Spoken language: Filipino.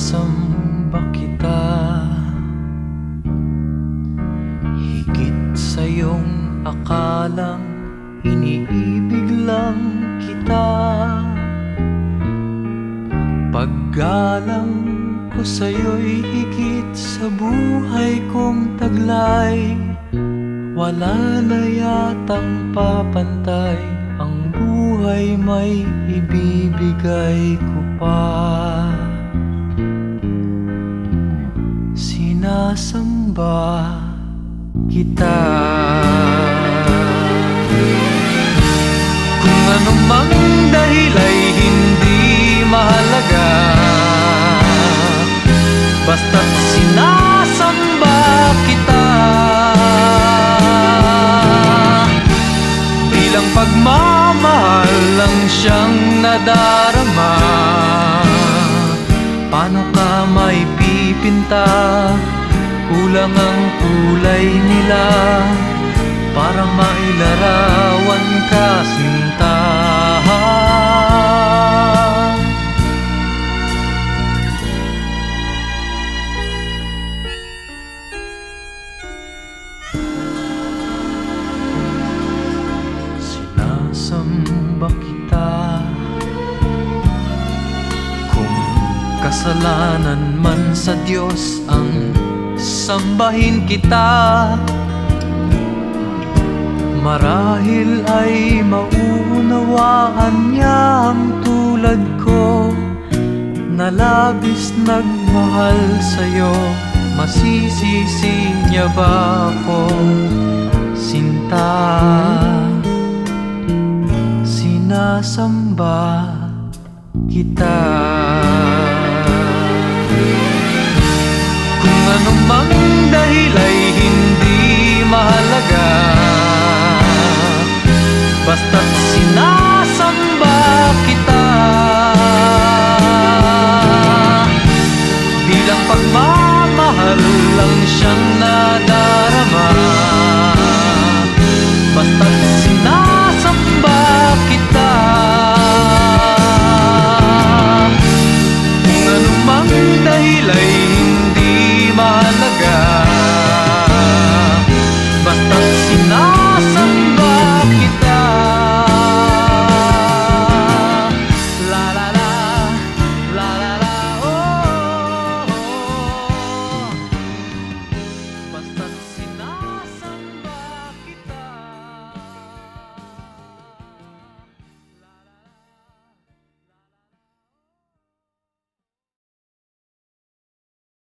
Sinasamba kita, higit sa iyong akalang iniibig lang kita. Paggalang ko sa'yo'y higit sa buhay kong taglay. Wala na yatang papantay, ang buhay may ibibigay ko pa. Sinasamba kita. Kung anumang dahil ay hindi mahalaga, basta't sinasamba kita. Bilang pagmamahal lang siyang nadarama. Paano ka may pipinta? Kulang ang kulay nila para mailarawan ka, sinta. Sinasamba kita. Kung kasalanan man sa Diyos ang sambahin kita, marahil ay mauunawaan niya ang tulad ko na labis nagmahal sa'yo. Masisisi niya ba ako, sinta? Sinasamba kita. Kung anumang dahil ay hindi mahalaga, basta't sinasamba kita. Bilang pagmamahal lang siyang